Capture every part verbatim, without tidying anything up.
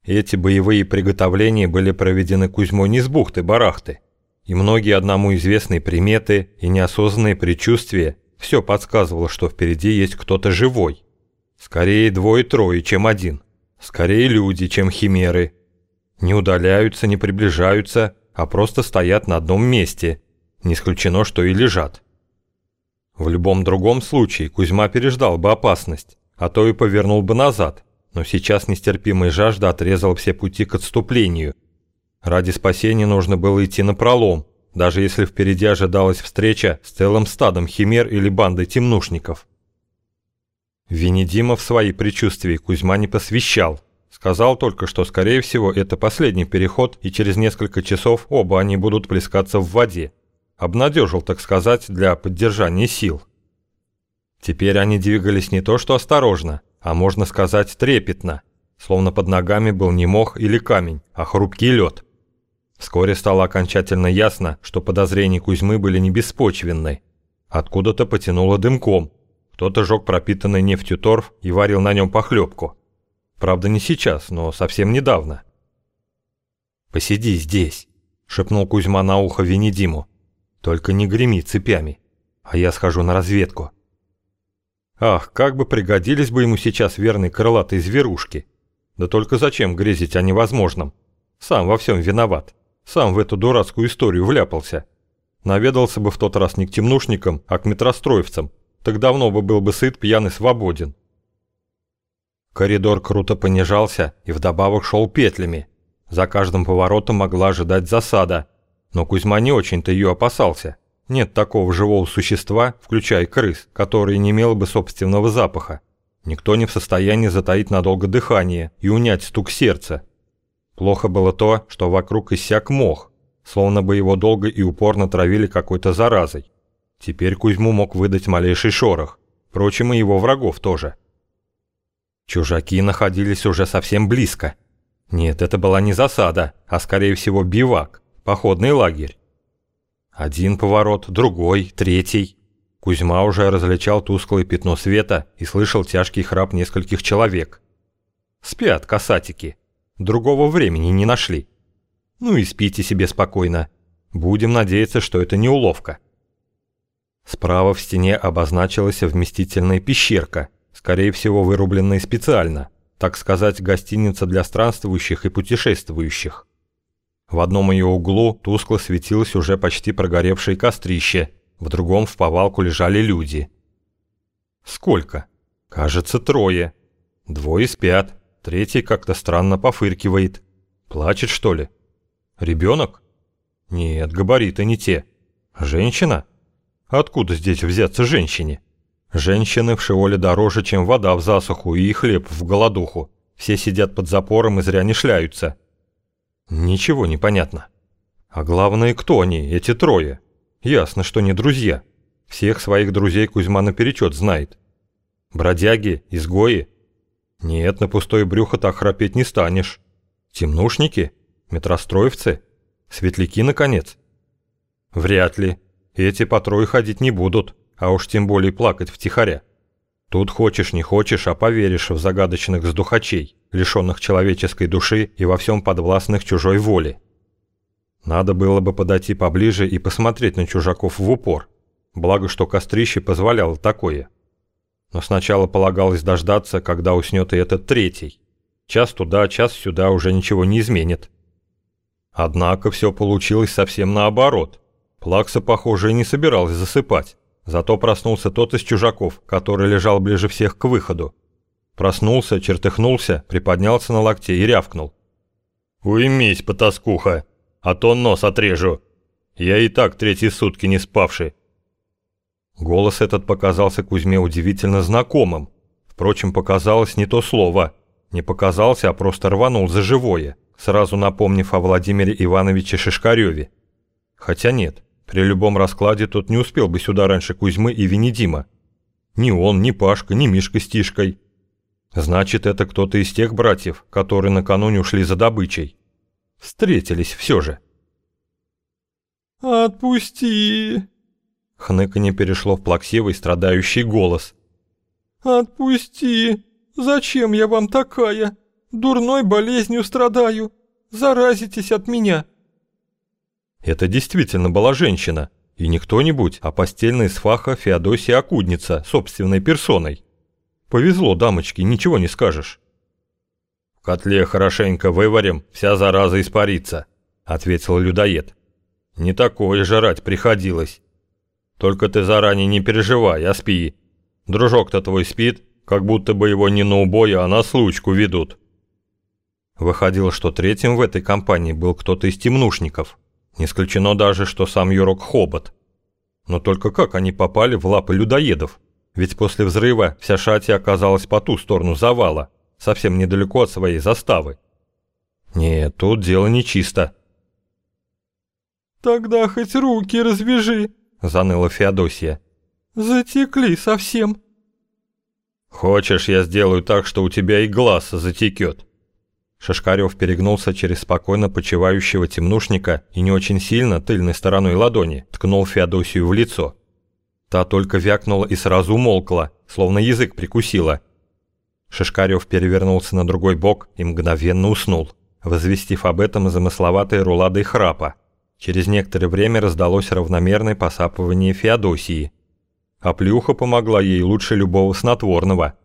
Эти боевые приготовления были проведены Кузьмой не с бухты-барахты, и многие одному известные приметы и неосознанные предчувствия все подсказывало, что впереди есть кто-то живой. Скорее двое-трое, чем один. Скорее люди, чем химеры. Не удаляются, не приближаются, а просто стоят на одном месте. Не исключено, что и лежат. В любом другом случае Кузьма переждал бы опасность, а то и повернул бы назад, но сейчас нестерпимая жажда отрезала все пути к отступлению. Ради спасения нужно было идти напролом, даже если впереди ожидалась встреча с целым стадом химер или бандой темнушников. Венедима в свои предчувствия Кузьма не посвящал. Сказал только, что, скорее всего, это последний переход, и через несколько часов оба они будут плескаться в воде. Обнадежил, так сказать, для поддержания сил. Теперь они двигались не то что осторожно, а можно сказать трепетно, словно под ногами был не мох или камень, а хрупкий лед. Вскоре стало окончательно ясно, что подозрения Кузьмы были не беспочвенны. Откуда-то потянуло дымком. Кто-то жег пропитанный нефтью торф и варил на нем похлебку. Правда, не сейчас, но совсем недавно. «Посиди здесь», — шепнул Кузьма на ухо Венедиму. «Только не греми цепями, а я схожу на разведку». Ах, как бы пригодились бы ему сейчас верные крылатые зверушки. Да только зачем грезить о невозможном? Сам во всем виноват. Сам в эту дурацкую историю вляпался. Наведался бы в тот раз не к темнушникам, а к метростроевцам. Так давно бы был бы сыт, пьян и свободен. Коридор круто понижался и вдобавок шел петлями. За каждым поворотом могла ожидать засада. Но Кузьма не очень-то ее опасался. Нет такого живого существа, включая крыс, которое не имело бы собственного запаха. Никто не в состоянии затаить надолго дыхание и унять стук сердца. Плохо было то, что вокруг иссяк мох, словно бы его долго и упорно травили какой-то заразой. Теперь Кузьму мог выдать малейший шорох, впрочем, и его врагов тоже. Чужаки находились уже совсем близко. Нет, это была не засада, а скорее всего бивак, походный лагерь. Один поворот, другой, третий. Кузьма уже различал тусклое пятно света и слышал тяжкий храп нескольких человек. Спят касатики. Другого времени не нашли. Ну и спите себе спокойно. Будем надеяться, что это не уловка. Справа в стене обозначилась вместительная пещерка, скорее всего вырубленная специально, так сказать, гостиница для странствующих и путешествующих. В одном ее углу тускло светилось уже почти прогоревшее кострище, в другом в повалку лежали люди. Сколько? Кажется, трое. Двое спят, третий как-то странно пофыркивает. Плачет, что ли? Ребенок? Нет, габариты не те. Женщина? Откуда здесь взяться женщине? Женщины в Шиоле дороже, чем вода в засуху и хлеб в голодуху. Все сидят под запором и зря не шляются. Ничего не понятно. А главное, кто они, эти трое? Ясно, что не друзья. Всех своих друзей Кузьма наперечет знает. Бродяги, изгои? Нет, на пустое брюхо так храпеть не станешь. Темнушники? Метростроевцы? Светляки, наконец? Вряд ли. Эти по трое ходить не будут, а уж тем более плакать втихаря. Тут хочешь не хочешь, а поверишь в загадочных сдухачей, лишенных человеческой души и во всем подвластных чужой воле. Надо было бы подойти поближе и посмотреть на чужаков в упор. Благо, что кострище позволяло такое. Но сначала полагалось дождаться, когда уснет и этот третий. Час туда, час сюда уже ничего не изменит. Однако все получилось совсем наоборот. Плакса, похоже, и не собиралась засыпать. Зато проснулся тот из чужаков, который лежал ближе всех к выходу. Проснулся, чертыхнулся, приподнялся на локте и рявкнул. «Уймись, потаскуха, а то нос отрежу. Я и так третьи сутки не спавший». Голос этот показался Кузьме удивительно знакомым. Впрочем, показалось не то слово. Не показался, а просто рванул за живое, сразу напомнив о Владимире Ивановиче Шишкареве. Хотя нет. При любом раскладе тот не успел бы сюда раньше Кузьмы и Венедима. Ни он, ни Пашка, ни Мишка с Тишкой. Значит, это кто-то из тех братьев, которые накануне ушли за добычей. Встретились все же. «Отпусти!» Хныканье перешло в плаксивый, страдающий голос. «Отпусти! Зачем я вам такая? Дурной болезнью страдаю. Заразитесь от меня». Это действительно была женщина, и не кто-нибудь, а постельная сваха Феодосия Окудница собственной персоной. Повезло дамочке, ничего не скажешь. «В котле хорошенько выварим, вся зараза испарится», — ответил людоед. «Не такое жрать приходилось. Только ты заранее не переживай, а спи. Дружок-то твой спит, как будто бы его не на убой, а на случку ведут». Выходило, что третьим в этой компании был кто-то из темнушников. Не исключено даже, что сам Юрок Хобот. Но только как они попали в лапы людоедов? Ведь после взрыва вся шатия оказалась по ту сторону завала, совсем недалеко от своей заставы. Нет, тут дело нечисто. «Тогда хоть руки развяжи», — заныла Феодосия. «Затекли совсем». «Хочешь, я сделаю так, что у тебя и глаз затекет?» Шишкарев перегнулся через спокойно почивающего темнушника и не очень сильно тыльной стороной ладони ткнул Феодосию в лицо. Та только вякнула и сразу умолкла, словно язык прикусила. Шишкарев перевернулся на другой бок и мгновенно уснул, возвестив об этом замысловатой руладой храпа. Через некоторое время раздалось равномерное посапывание Феодосии. А плюха помогла ей лучше любого снотворного.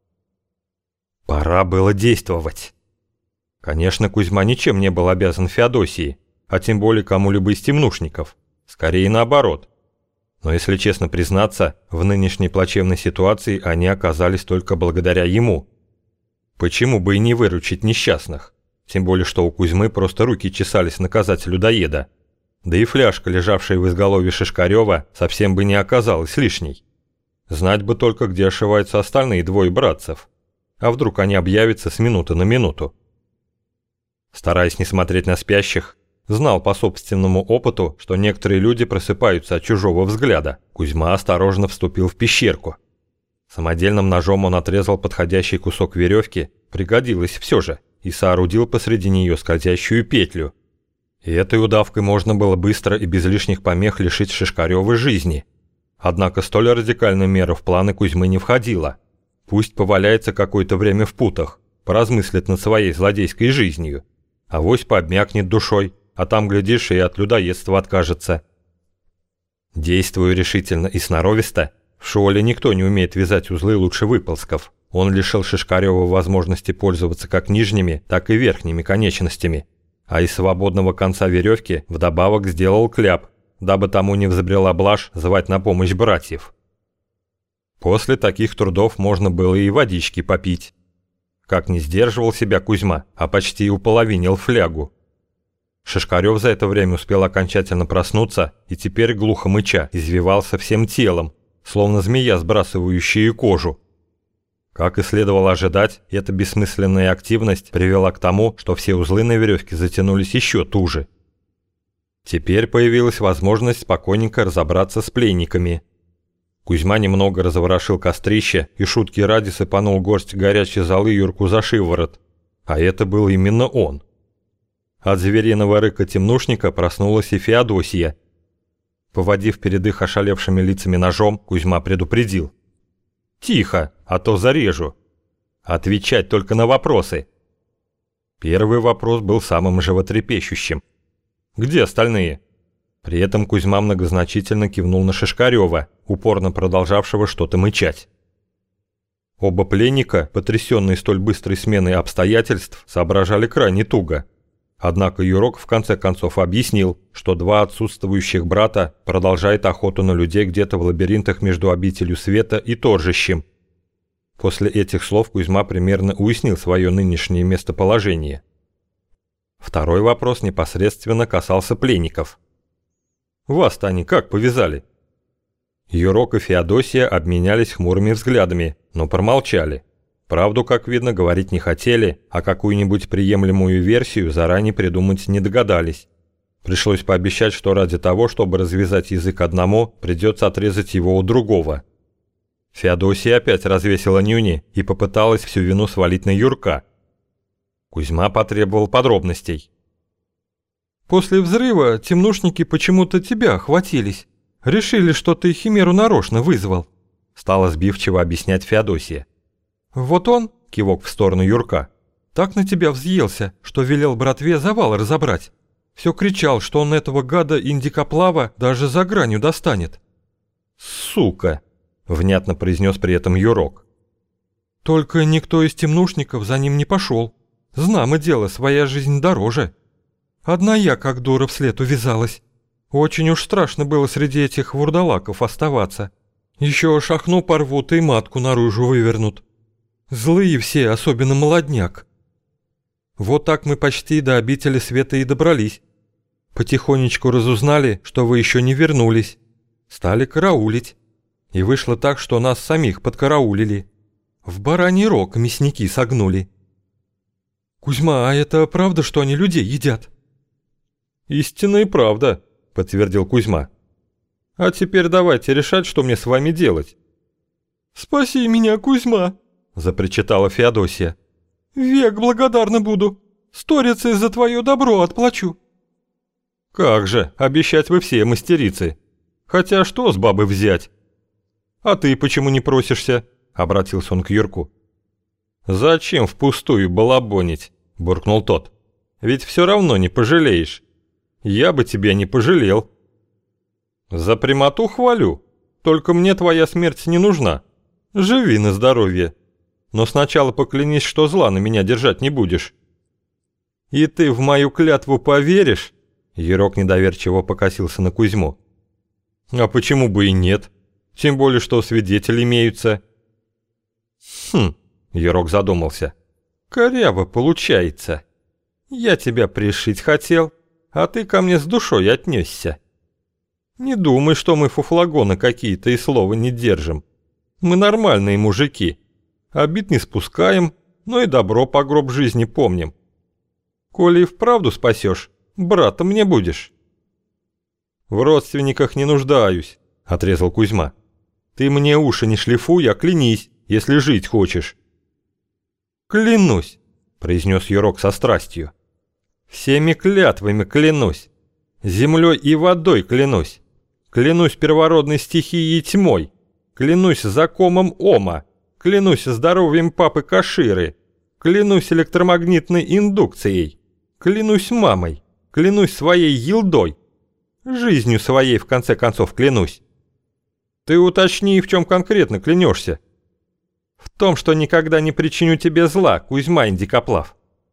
Пора было действовать. Конечно, Кузьма ничем не был обязан Феодосии, а тем более кому-либо из темнушников. Скорее наоборот. Но если честно признаться, в нынешней плачевной ситуации они оказались только благодаря ему. Почему бы и не выручить несчастных? Тем более, что у Кузьмы просто руки чесались наказать людоеда. Да и фляжка, лежавшая в изголовье Шишкарева, совсем бы не оказалась лишней. Знать бы только, где ошиваются остальные двое братцев. А вдруг они объявятся с минуты на минуту? Стараясь не смотреть на спящих, знал по собственному опыту, что некоторые люди просыпаются от чужого взгляда. Кузьма осторожно вступил в пещерку. Самодельным ножом он отрезал подходящий кусок веревки, пригодилось все же, и соорудил посреди нее скользящую петлю. И этой удавкой можно было быстро и без лишних помех лишить Шишкарева жизни. Однако столь радикальная мера в планы Кузьмы не входила. Пусть поваляется какое-то время в путах, поразмыслит над своей злодейской жизнью. Авось пообмякнет душой, а там, глядишь, и от людоедства откажется. Действуя решительно и сноровисто, в школе никто не умеет вязать узлы лучше выползков. Он лишил Шишкарева возможности пользоваться как нижними, так и верхними конечностями, а из свободного конца веревки вдобавок сделал кляп, дабы тому не взбрела блажь звать на помощь братьев. После таких трудов можно было и водички попить. Как не сдерживал себя Кузьма, а почти уполовинил флягу. Шишкарев за это время успел окончательно проснуться и теперь глухо мыча извивался всем телом, словно змея, сбрасывающая кожу. Как и следовало ожидать, эта бессмысленная активность привела к тому, что все узлы на веревке затянулись еще туже. Теперь появилась возможность спокойненько разобраться с пленниками. Кузьма немного разворошил кострище и шутки ради сыпанул горсть горячей золы Юрку за шиворот. А это был именно он. От звериного рыка темнушника проснулась и Феодосия. Поводив перед их ошалевшими лицами ножом, Кузьма предупредил. «Тихо, а то зарежу. Отвечать только на вопросы». Первый вопрос был самым животрепещущим. «Где остальные?» При этом Кузьма многозначительно кивнул на Шишкарева, упорно продолжавшего что-то мычать. Оба пленника, потрясенные столь быстрой сменой обстоятельств, соображали крайне туго. Однако Юрок в конце концов объяснил, что два отсутствующих брата продолжают охоту на людей где-то в лабиринтах между обителью света и торжищем. После этих слов Кузьма примерно уяснил свое нынешнее местоположение. Второй вопрос непосредственно касался пленников. «Вас-то они как повязали?» Юрок и Феодосия обменялись хмурыми взглядами, но промолчали. Правду, как видно, говорить не хотели, а какую-нибудь приемлемую версию заранее придумать не догадались. Пришлось пообещать, что ради того, чтобы развязать язык одному, придется отрезать его у другого. Феодосия опять развесила нюни и попыталась всю вину свалить на Юрка. Кузьма потребовал подробностей. «После взрыва темнушники почему-то тебя охватились. Решили, что ты химеру нарочно вызвал», — стала сбивчиво объяснять Феодосия. «Вот он», — кивок в сторону Юрка, Так на тебя взъелся, что велел братве завал разобрать. Все кричал, что он этого гада индикоплава даже за гранью достанет. «Сука!» — внятно произнес при этом Юрок. Только никто из темнушников за ним не пошел. Знамо дело, своя жизнь дороже. Одна я, как дура, вслед увязалась. Очень уж страшно было среди этих вурдалаков оставаться. Еще шахну порвут и матку наружу вывернут. Злые все, особенно молодняк. Вот так мы почти до обители света и добрались. Потихонечку разузнали, что вы еще не вернулись. Стали караулить. И вышло так, что нас самих подкараулили. В бараний рог мясники согнули. Кузьма, а это правда, что они людей едят? Истинная правда, подтвердил Кузьма. А теперь давайте решать, что мне с вами делать. Спаси меня, Кузьма, запричитала Феодосия. Век благодарна буду. Сторицей за твое добро отплачу. Как же, обещать вы все мастерицы. Хотя что с бабы взять? А ты почему не просишься? Обратился он к Юрку. Зачем впустую балабонить? Буркнул тот. Ведь все равно не пожалеешь. Я бы тебя не пожалел. За прямоту хвалю. Только мне твоя смерть не нужна. Живи на здоровье. Но сначала поклянись, что зла на меня держать не будешь. И ты в мою клятву поверишь? Юрок недоверчиво покосился на Кузьму. А почему бы и нет? Тем более, что свидетели имеются. Хм, Юрок задумался. Коряво получается. Я тебя пришить хотел, а ты ко мне с душой отнесся. Не думай, что мы фуфлагоны какие-то и слова не держим. Мы нормальные мужики. Обид не спускаем, но и добро по гроб жизни помним. Коли и вправду спасешь, братом мне будешь. В родственниках не нуждаюсь, отрезал Кузьма. Ты мне уши не шлифуй, а клянись, если жить хочешь. Клянусь, произнес Юрок со страстью. Всеми клятвами клянусь. Землей и водой клянусь. Клянусь первородной стихией тьмой. Клянусь закомом Ома. Клянусь здоровьем папы Каширы. Клянусь электромагнитной индукцией. Клянусь мамой. Клянусь своей елдой. Жизнью своей, в конце концов, клянусь. Ты уточни, в чем конкретно клянешься. В том, что никогда не причиню тебе зла, Кузьма Индикоплав.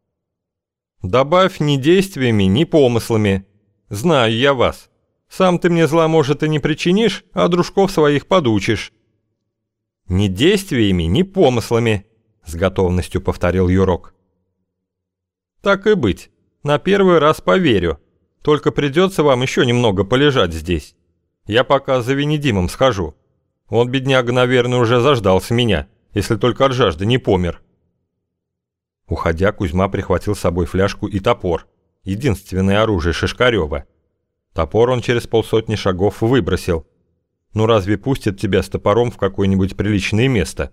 Добавь ни действиями, ни помыслами. Знаю я вас. Сам ты мне зла, может, и не причинишь, а дружков своих подучишь. Ни действиями, ни помыслами, с готовностью повторил Юрок. Так и быть, на первый раз поверю. Только придется вам еще немного полежать здесь. Я пока за Венедимом схожу. Он, бедняга, наверное, уже заждался меня, если только от жажды не помер. Уходя, Кузьма прихватил с собой фляжку и топор, единственное оружие Шишкарева. Топор он через полсотни шагов выбросил. Ну разве пустят тебя с топором в какое-нибудь приличное место?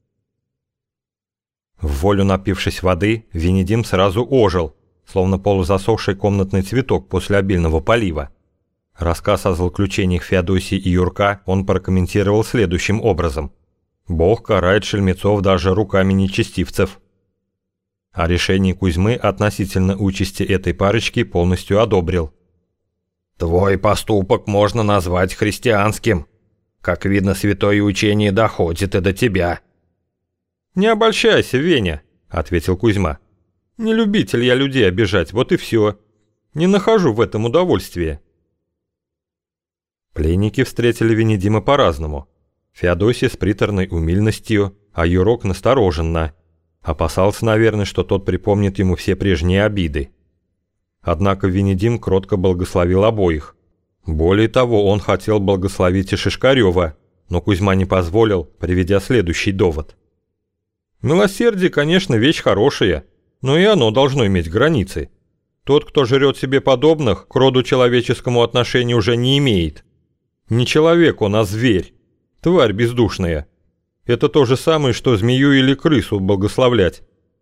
В волю напившись воды, Венедим сразу ожил, словно полузасохший комнатный цветок после обильного полива. Рассказ о злоключениях Феодосии и Юрка он прокомментировал следующим образом. Бог карает шельмецов даже руками нечестивцев. А решение Кузьмы относительно участи этой парочки полностью одобрил. «Твой поступок можно назвать христианским. Как видно, святое учение доходит и до тебя». «Не обольщайся, Веня», — ответил Кузьма. «Не любитель я людей обижать, вот и все. Не нахожу в этом удовольствия». Пленники встретили Венедима по-разному. Феодосия с приторной умильностью, а Юрок настороженно. Опасался, наверное, что тот припомнит ему все прежние обиды. Однако Венедим кротко благословил обоих. Более того, он хотел благословить и Шишкарева, но Кузьма не позволил, приведя следующий довод. «Милосердие, конечно, вещь хорошая, но и оно должно иметь границы. Тот, кто жрет себе подобных, к роду человеческому отношения уже не имеет. Не человек он, а зверь, тварь бездушная. Это то же самое, что змею или крысу благословлять».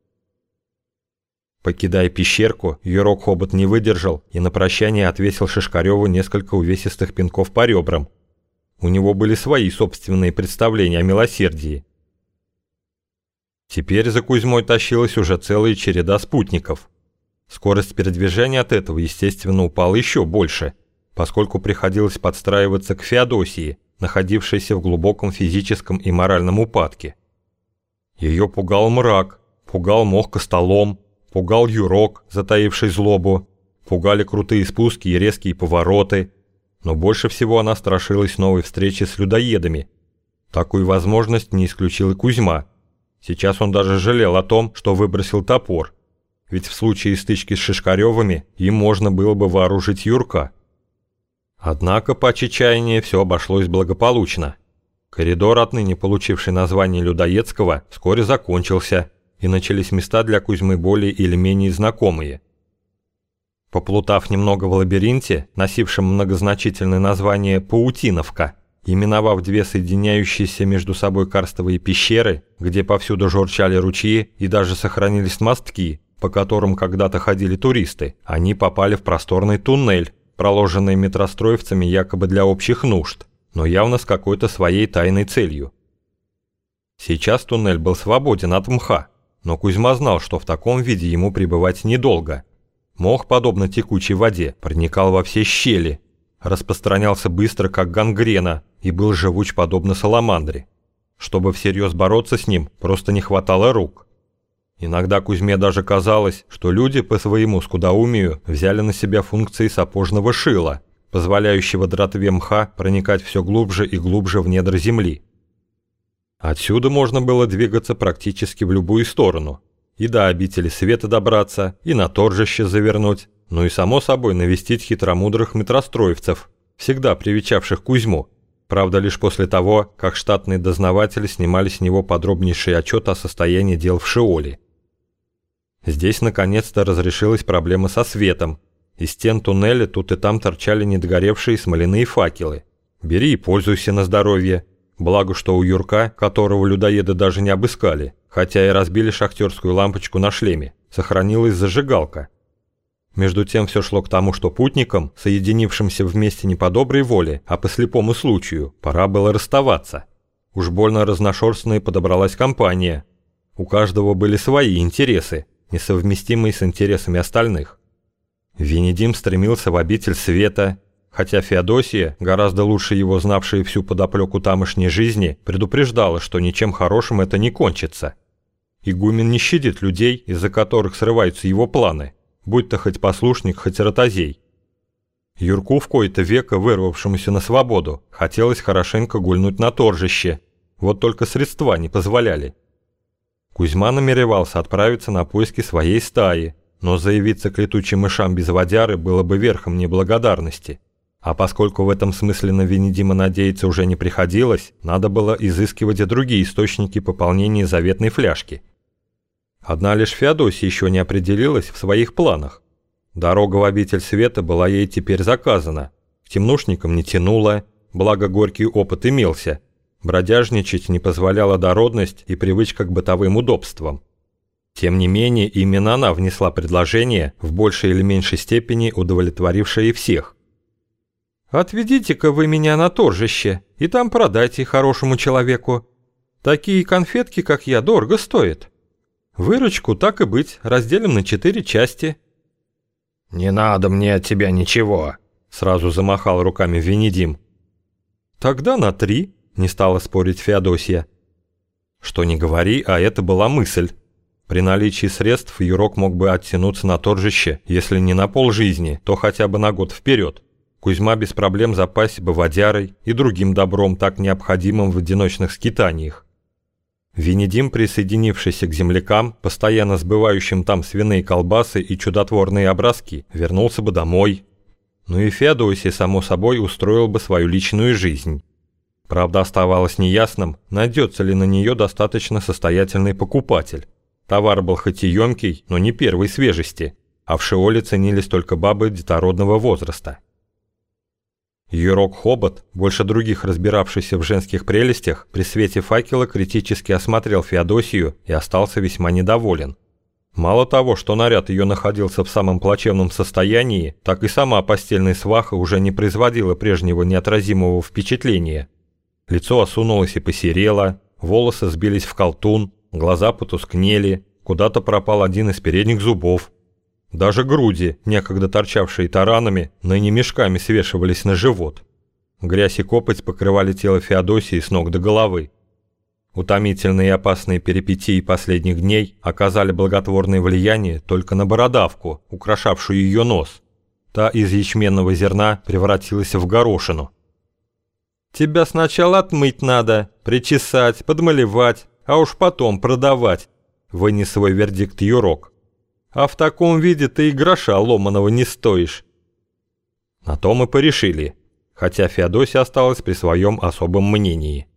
Покидая пещерку, Юрок Хобот не выдержал и на прощание отвесил Шишкареву несколько увесистых пинков по ребрам. У него были свои собственные представления о милосердии. Теперь за Кузьмой тащилась уже целая череда спутников. Скорость передвижения от этого, естественно, упала еще больше, поскольку приходилось подстраиваться к Феодосии, находившейся в глубоком физическом и моральном упадке. Ее пугал мрак, пугал мох костолом, пугал юрок, затаивший злобу, пугали крутые спуски и резкие повороты, но больше всего она страшилась новой встречи с людоедами. Такую возможность не исключил и Кузьма. Сейчас он даже жалел о том, что выбросил топор, ведь в случае стычки с Шишкаревыми им можно было бы вооружить Юрка. Однако по чаяния все обошлось благополучно. Коридор, отныне получивший название Людоедского, вскоре закончился, и начались места для Кузьмы более или менее знакомые. Поплутав немного в лабиринте, носившем многозначительное название «Паутиновка», и миновав две соединяющиеся между собой карстовые пещеры, где повсюду журчали ручьи и даже сохранились мостки, по которым когда-то ходили туристы, они попали в просторный туннель, проложенный метростроевцами якобы для общих нужд, но явно с какой-то своей тайной целью. Сейчас туннель был свободен от мха, но Кузьма знал, что в таком виде ему пребывать недолго. Мох, подобно текучей воде, проникал во все щели, распространялся быстро, как гангрена, и был живуч, подобно саламандре. Чтобы всерьез бороться с ним, просто не хватало рук. Иногда Кузьме даже казалось, что люди по своему скудоумию взяли на себя функции сапожного шила, позволяющего дратве мха проникать все глубже и глубже в недра земли. Отсюда можно было двигаться практически в любую сторону, и до обители света добраться, и на торжище завернуть, ну и само собой навестить хитромудрых метростроевцев, всегда привечавших Кузьму, правда лишь после того, как штатные дознаватели снимали с него подробнейший отчет о состоянии дел в Шиоле. Здесь наконец-то разрешилась проблема со светом. Из стен туннеля тут и там торчали недогоревшие смоляные факелы. Бери и пользуйся на здоровье. Благо, что у Юрка, которого людоеды даже не обыскали, хотя и разбили шахтерскую лампочку на шлеме, сохранилась зажигалка. Между тем все шло к тому, что путникам, соединившимся вместе не по доброй воле, а по слепому случаю, пора было расставаться. Уж больно разношерстной подобралась компания. У каждого были свои интересы, несовместимые с интересами остальных. Венедим стремился в обитель света, хотя Феодосия, гораздо лучше его знавшая всю подоплеку тамошней жизни, предупреждала, что ничем хорошим это не кончится. Игумен не щадит людей, из-за которых срываются его планы, будь то хоть послушник, хоть ротозей. Юрку, в кои-то века вырвавшемуся на свободу, хотелось хорошенько гульнуть на торжище, вот только средства не позволяли. Кузьма намеревался отправиться на поиски своей стаи, но заявиться к летучим мышам без водяры было бы верхом неблагодарности. А поскольку в этом смысле на Венедима надеяться уже не приходилось, надо было изыскивать и другие источники пополнения заветной фляжки. Одна лишь Феодосия еще не определилась в своих планах. Дорога в обитель света была ей теперь заказана, к темнушникам не тянула, благо горький опыт имелся. Бродяжничать не позволяла дородность и привычка к бытовым удобствам. Тем не менее, именно она внесла предложение, в большей или меньшей степени удовлетворившее всех. «Отведите-ка вы меня на торжище, и там продайте хорошему человеку. Такие конфетки, как я, дорого стоят. Выручку, так и быть, разделим на четыре части». «Не надо мне от тебя ничего», — сразу замахал руками Венедим. «Тогда на три», — не стала спорить Феодосия. Что ни говори, а это была мысль. При наличии средств Юрок мог бы оттянуться на торжище, если не на полжизни, то хотя бы на год вперед. Кузьма без проблем запасся бы водярой и другим добром, так необходимым в одиночных скитаниях. Венедим, присоединившийся к землякам, постоянно сбывающим там свиные колбасы и чудотворные образки, вернулся бы домой. Ну и Феодосия, само собой, устроил бы свою личную жизнь. Правда, оставалось неясным, найдется ли на нее достаточно состоятельный покупатель. Товар был хоть и емкий, но не первой свежести, а в Шиоле ценились только бабы детородного возраста. Юрок Хобот, больше других разбиравшийся в женских прелестях, при свете факела критически осмотрел Феодосию и остался весьма недоволен. Мало того, что наряд ее находился в самом плачевном состоянии, так и сама постельная сваха уже не производила прежнего неотразимого впечатления. Лицо осунулось и посерело, волосы сбились в колтун, Глаза потускнели, куда-то пропал один из передних зубов. Даже груди, некогда торчавшие таранами, ныне мешками свешивались на живот. Грязь и копоть покрывали тело Феодосии с ног до головы. Утомительные и опасные перипетии последних дней оказали благотворное влияние только на бородавку, украшавшую ее нос. Та из ячменного зерна превратилась в горошину. «Тебя сначала отмыть надо, причесать, подмалевать, а уж потом продавать», — вынес свой вердикт Юрок. «А в таком виде ты и гроша ломаного не стоишь». На то мы порешили, хотя Феодосия осталась при своем особом мнении.